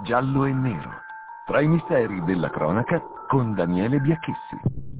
giallo e nero, tra i misteri della cronaca con Daniele Biacchessi.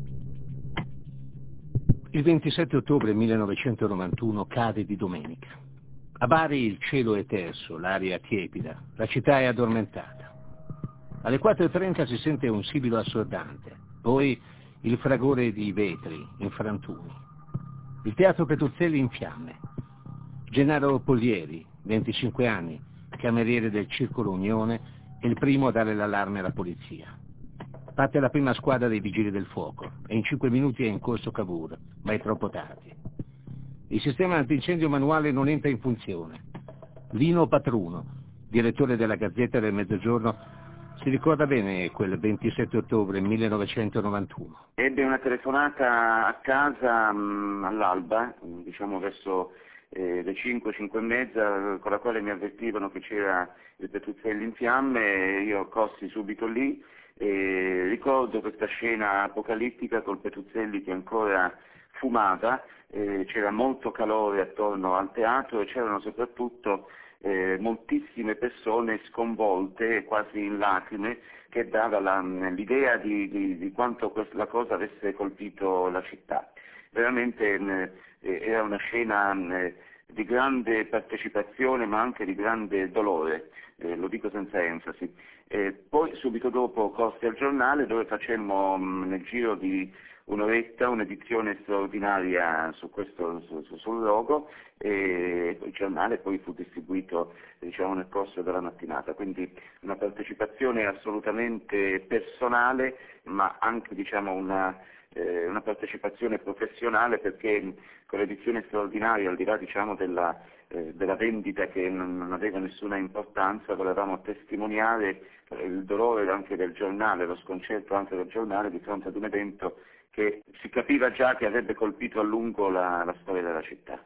Il 27 ottobre 1991 cade di domenica. A Bari il cielo è terso, l'aria tiepida, la città è addormentata. Alle 4:30 si sente un sibilo assordante, poi il fragore di vetri in frantumi. Il teatro Petruzzelli in fiamme. Gennaro Polieri, 25 anni, cameriere del Circolo Unione, è il primo a dare l'allarme alla polizia. Parte la prima squadra dei vigili del fuoco e in 5 minuti è in corso Cavour, ma è troppo tardi. Il sistema antincendio manuale non entra in funzione. Lino Patruno, direttore della Gazzetta del Mezzogiorno, si ricorda bene quel 27 ottobre 1991. Ebbe una telefonata a casa all'alba, diciamo verso le 5, 5 e mezza, con la quale mi avvertivano che c'era il Petruzzelli in fiamme, io corsi subito lì e ricordo questa scena apocalittica col Petruzzelli che ancora fumava, c'era molto calore attorno al teatro e c'erano soprattutto moltissime persone sconvolte, quasi in lacrime, che dava l'idea di quanto la cosa avesse colpito la città. Veramente era una scena di grande partecipazione ma anche di grande dolore, lo dico senza enfasi. Poi subito dopo corsi al giornale dove facemmo nel giro di un'oretta un'edizione straordinaria sul logo e il giornale poi fu distribuito nel corso della mattinata, quindi una partecipazione assolutamente personale ma anche una partecipazione professionale, perché con l'edizione straordinaria, al di là della vendita che non aveva nessuna importanza, volevamo testimoniare il dolore anche del giornale, lo sconcerto anche del giornale di fronte ad un evento che si capiva già che avrebbe colpito a lungo la storia della città.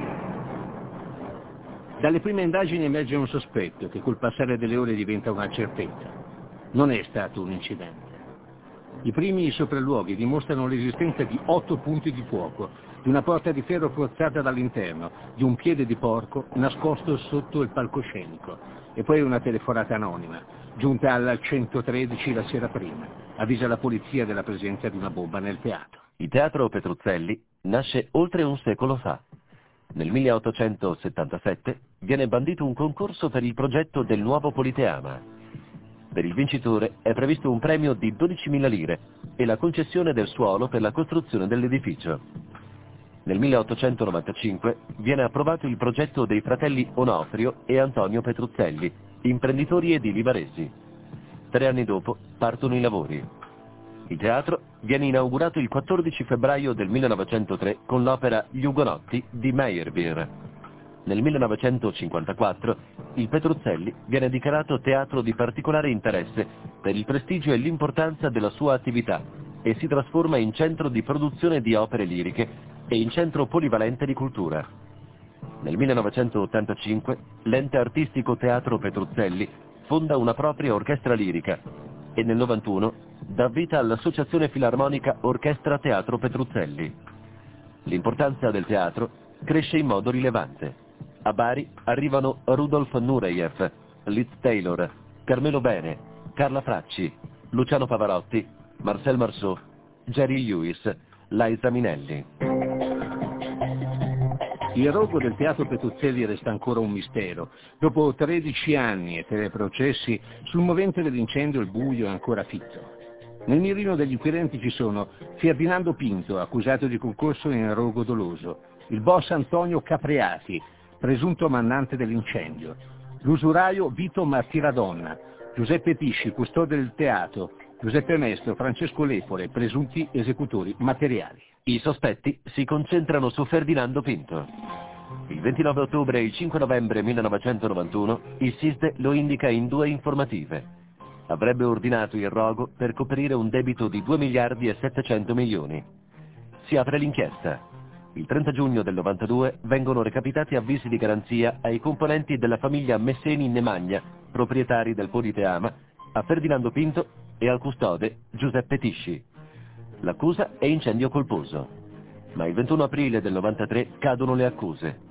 Dalle prime indagini emerge un sospetto che col passare delle ore diventa una certezza. Non è stato un incidente. I primi sopralluoghi dimostrano l'esistenza di 8 punti di fuoco, di una porta di ferro forzata dall'interno, di un piede di porco nascosto sotto il palcoscenico e poi una telefonata anonima, giunta al 113 la sera prima, avvisa la polizia della presenza di una bomba nel teatro. Il teatro Petruzzelli nasce oltre un secolo fa. Nel 1877 viene bandito un concorso per il progetto del nuovo Politeama. Per il vincitore è previsto un premio di 12.000 lire e la concessione del suolo per la costruzione dell'edificio. Nel 1895 viene approvato il progetto dei fratelli Onofrio e Antonio Petruzzelli, imprenditori edili baresi. 3 anni dopo partono i lavori. Il teatro viene inaugurato il 14 febbraio del 1903 con l'opera Gli Ugonotti di Meyerbeer. Nel 1954 il Petruzzelli viene dichiarato teatro di particolare interesse per il prestigio e l'importanza della sua attività e si trasforma in centro di produzione di opere liriche e in centro polivalente di cultura. Nel 1985 l'ente artistico Teatro Petruzzelli fonda una propria orchestra lirica e nel 91 dà vita all'Associazione Filarmonica Orchestra Teatro Petruzzelli. L'importanza del teatro cresce in modo rilevante. A Bari arrivano Rudolf Nureyev, Liz Taylor, Carmelo Bene, Carla Fracci, Luciano Pavarotti, Marcel Marceau, Jerry Lewis, Liza Minnelli. Il rogo del teatro Petruzzelli resta ancora un mistero. Dopo 13 anni e 3 processi, sul movente dell'incendio il buio è ancora fitto. Nel mirino degli inquirenti ci sono Ferdinando Pinto, accusato di concorso in rogo doloso, il boss Antonio Capriati, presunto mandante dell'incendio, l'usuraio Vito Martiradonna, Giuseppe Pisci, custode del teatro, Giuseppe Mestro, Francesco Lepore, presunti esecutori materiali. I sospetti si concentrano su Ferdinando Pinto. Il 29 ottobre e il 5 novembre 1991 il SISDE lo indica in 2 informative. Avrebbe ordinato il rogo per coprire un debito di 2 miliardi e 700 milioni. Si apre l'inchiesta. Il 30 giugno del 92 vengono recapitati avvisi di garanzia ai componenti della famiglia Messeni Nemagna, proprietari del Politeama, a Ferdinando Pinto e al custode Giuseppe Tisci. L'accusa è incendio colposo, ma il 21 aprile del 93 cadono le accuse.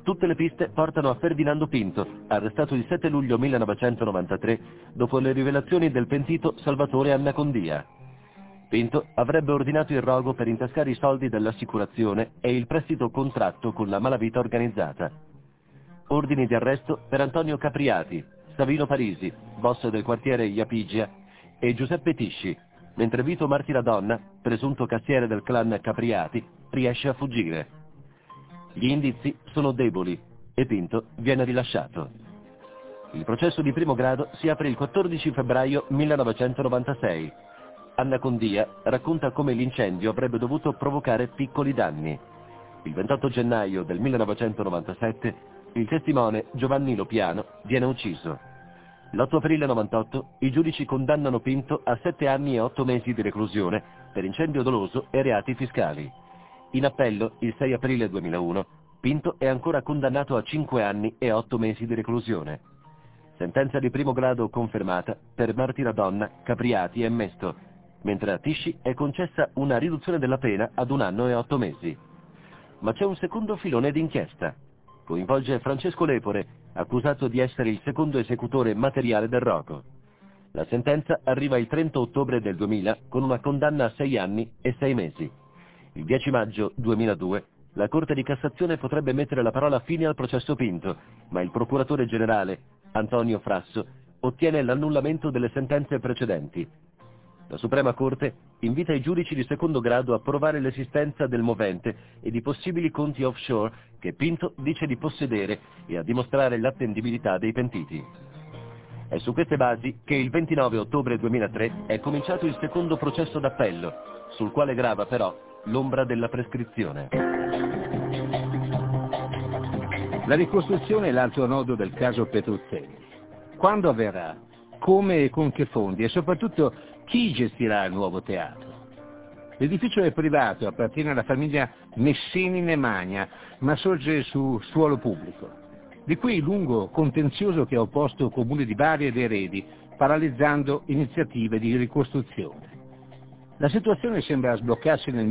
Tutte le piste portano a Ferdinando Pinto, arrestato il 7 luglio 1993 dopo le rivelazioni del pentito Salvatore Annacondia. Pinto avrebbe ordinato il rogo per intascare i soldi dell'assicurazione e il prestito contratto con la malavita organizzata. Ordini di arresto per Antonio Capriati, Savino Parisi, boss del quartiere Iapigia, e Giuseppe Tisci, mentre Vito Martiradonna, presunto cassiere del clan Capriati, riesce a fuggire. Gli indizi sono deboli e Pinto viene rilasciato. Il processo di primo grado si apre il 14 febbraio 1996. Annacondia racconta come l'incendio avrebbe dovuto provocare piccoli danni. Il 28 gennaio del 1997 il testimone Giovanni Lopiano viene ucciso. L'8 aprile 98 i giudici condannano Pinto a 7 anni e 8 mesi di reclusione per incendio doloso e reati fiscali. In appello, il 6 aprile 2001, Pinto è ancora condannato a 5 anni e 8 mesi di reclusione. Sentenza di primo grado confermata per Martiradonna, Capriati e Mesto, mentre a Tisci è concessa una riduzione della pena ad 1 anno e 8 mesi. Ma c'è un secondo filone d'inchiesta. Coinvolge Francesco Lepore, accusato di essere il secondo esecutore materiale del rogo. La sentenza arriva il 30 ottobre del 2000 con una condanna a 6 anni e 6 mesi. Il 10 maggio 2002 la Corte di Cassazione potrebbe mettere la parola fine al processo Pinto, ma il procuratore generale, Antonio Frasso, ottiene l'annullamento delle sentenze precedenti. La Suprema Corte invita i giudici di secondo grado a provare l'esistenza del movente e di possibili conti offshore che Pinto dice di possedere e a dimostrare l'attendibilità dei pentiti. È su queste basi che il 29 ottobre 2003 è cominciato il secondo processo d'appello, sul quale grava però l'ombra della prescrizione. La ricostruzione è l'altro nodo del caso Petruzzelli. Quando avverrà? Come e con che fondi? E soprattutto chi gestirà il nuovo teatro? L'edificio è privato, appartiene alla famiglia Messini-Nemagna, ma sorge su suolo pubblico. Di qui il lungo contenzioso che ha opposto Comune di Bari ed Eredi, paralizzando iniziative di ricostruzione. La situazione sembra sbloccarsi nel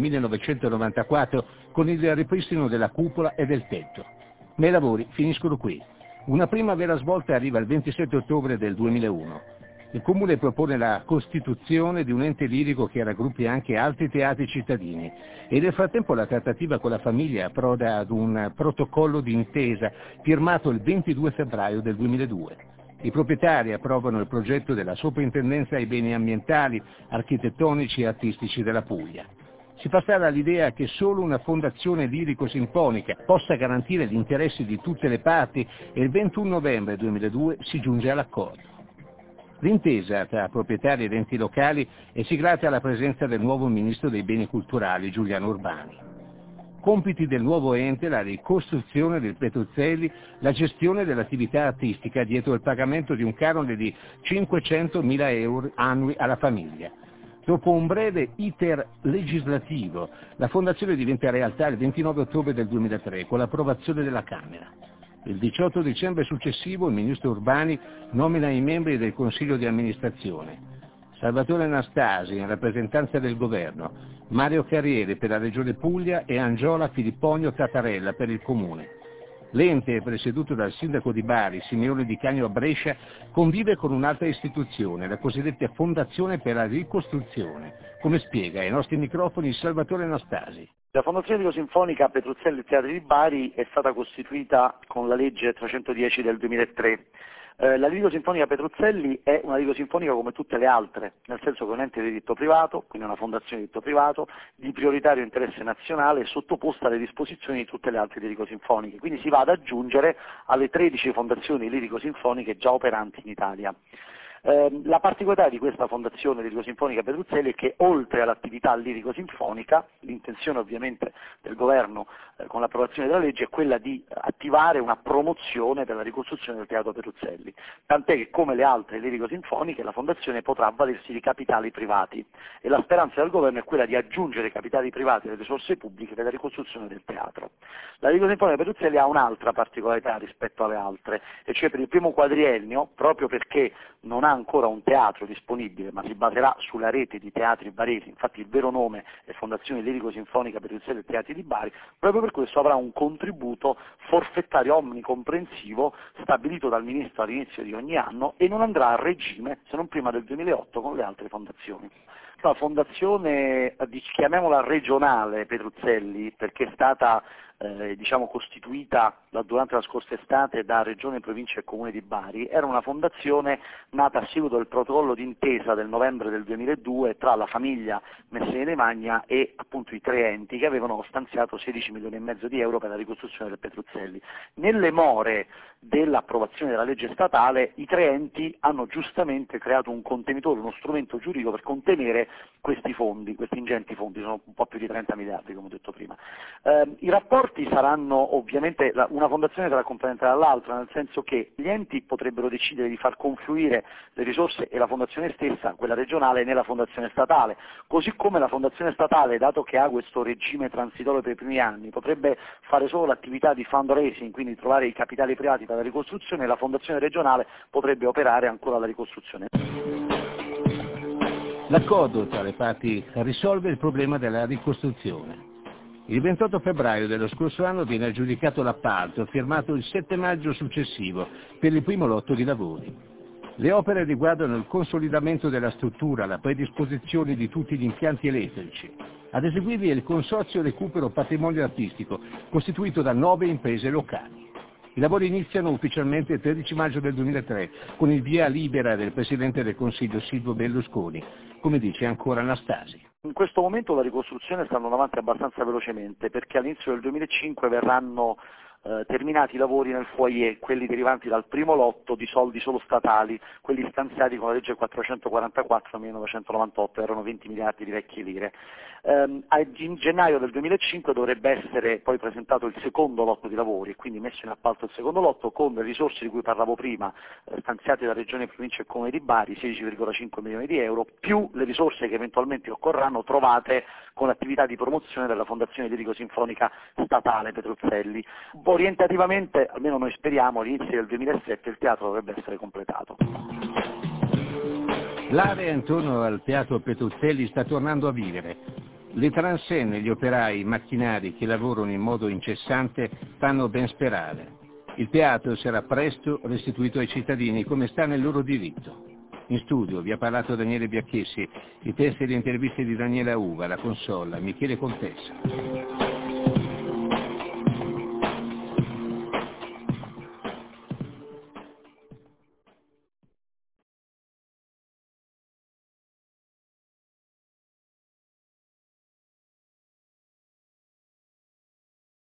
1994 con il ripristino della cupola e del tetto. Ma i lavori finiscono qui. Una prima vera svolta arriva il 27 ottobre del 2001. Il Comune propone la costituzione di un ente lirico che raggruppi anche altri teatri cittadini e nel frattempo la trattativa con la famiglia approda ad un protocollo d'intesa firmato il 22 febbraio del 2002. I proprietari approvano il progetto della Soprintendenza ai beni ambientali, architettonici e artistici della Puglia. Si passava all'idea che solo una fondazione lirico-sinfonica possa garantire gli interessi di tutte le parti e il 21 novembre 2002 si giunge all'accordo. L'intesa tra proprietari ed enti locali è siglata alla presenza del nuovo ministro dei beni culturali Giuliano Urbani. Compiti del nuovo ente, la ricostruzione del Petruzzelli, la gestione dell'attività artistica dietro il pagamento di un canone di 500.000 euro annui alla famiglia. Dopo un breve iter legislativo, la fondazione diventa realtà il 29 ottobre del 2003 con l'approvazione della Camera. Il 18 dicembre successivo il ministro Urbani nomina i membri del Consiglio di amministrazione. Salvatore Anastasi in rappresentanza del governo, Mario Carriere per la Regione Puglia e Angiola Filipponio Tattarella per il Comune. L'ente, presieduto dal sindaco di Bari, Simeone Di Cagno a Brescia, convive con un'altra istituzione, la cosiddetta Fondazione per la Ricostruzione, come spiega ai nostri microfoni Salvatore Anastasi. La Fondazione Lirico-Sinfonica Petruzzelli e Teatri di Bari è stata costituita con la legge 310 del 2003. La Lirico-Sinfonica Petruzzelli è una lirico-sinfonica come tutte le altre, nel senso che è un ente di diritto privato, quindi una fondazione di diritto privato, di prioritario interesse nazionale, sottoposta alle disposizioni di tutte le altre lirico-sinfoniche. Quindi si va ad aggiungere alle 13 fondazioni lirico-sinfoniche già operanti in Italia. La particolarità di questa fondazione lirico-sinfonica Petruzzelli è che oltre all'attività lirico-sinfonica, l'intenzione ovviamente del governo con l'approvazione della legge è quella di attivare una promozione per la ricostruzione del teatro Petruzzelli, tant'è che come le altre lirico-sinfoniche la fondazione potrà avvalersi di capitali privati e la speranza del governo è quella di aggiungere capitali privati alle risorse pubbliche per la ricostruzione del teatro. La lirico-sinfonica Petruzzelli ha un'altra particolarità rispetto alle altre, e cioè per il primo quadriennio, proprio perché non ha ancora un teatro disponibile, ma si baserà sulla rete di teatri baresi, infatti il vero nome è Fondazione Lirico-Sinfonica Petruzzelli e Teatri di Bari, proprio per per questo avrà un contributo forfettario omnicomprensivo stabilito dal Ministro all'inizio di ogni anno e non andrà a regime se non prima del 2008 con le altre fondazioni. La fondazione, chiamiamola regionale Petruzzelli, perché è stata costituita durante la scorsa estate da Regione, Provincia e Comune di Bari, era una fondazione nata a seguito del protocollo d'intesa del novembre del 2002 tra la famiglia Messene Magna e appunto i tre enti che avevano stanziato 16 milioni e mezzo di euro per la ricostruzione del Petruzzelli. Nelle more dell'approvazione della legge statale i tre enti hanno giustamente creato un contenitore, uno strumento giuridico per contenere questi fondi, questi ingenti fondi, sono un po' più di 30 miliardi come ho detto prima. I rapporti saranno ovviamente, una fondazione sarà complementare dall'altra, nel senso che gli enti potrebbero decidere di far confluire le risorse e la fondazione stessa, quella regionale, nella fondazione statale, così come la fondazione statale, dato che ha questo regime transitorio per i primi anni, potrebbe fare solo l'attività di fundraising, quindi trovare i capitali privati per la ricostruzione, e la fondazione regionale potrebbe operare ancora la ricostruzione. L'accordo tra le parti risolve il problema della ricostruzione. Il 28 febbraio dello scorso anno viene aggiudicato l'appalto, firmato il 7 maggio successivo, per il primo lotto di lavori. Le opere riguardano il consolidamento della struttura, la predisposizione di tutti gli impianti elettrici. Ad eseguirli è il Consorzio Recupero Patrimonio Artistico, costituito da 9 imprese locali. I lavori iniziano ufficialmente il 13 maggio del 2003, con il via libera del Presidente del Consiglio Silvio Berlusconi, come dice ancora Anastasi. In questo momento la ricostruzione sta andando avanti abbastanza velocemente, perché all'inizio del 2005 verranno terminati i lavori nel foyer, quelli derivanti dal primo lotto di soldi solo statali, quelli stanziati con la legge 444 1998, erano 20 miliardi di vecchie lire. In gennaio del 2005 dovrebbe essere poi presentato il secondo lotto di lavori, quindi messo in appalto il secondo lotto con le risorse di cui parlavo prima, stanziate da Regione, Provincia e Comune di Bari, 16,5 milioni di euro, più le risorse che eventualmente occorranno trovate con l'attività di promozione della Fondazione Lirico-Sinfonica Statale Petruzzelli. Orientativamente, almeno noi speriamo, all'inizio del 2007 il teatro dovrebbe essere completato. L'area intorno al teatro Petruzzelli sta tornando a vivere. Le transenne, gli operai, i macchinari che lavorano in modo incessante fanno ben sperare. Il teatro sarà presto restituito ai cittadini come sta nel loro diritto. In studio vi ha parlato Daniele Biacchessi, i testi e le interviste di Daniela Uva, la console, Michele Contessa.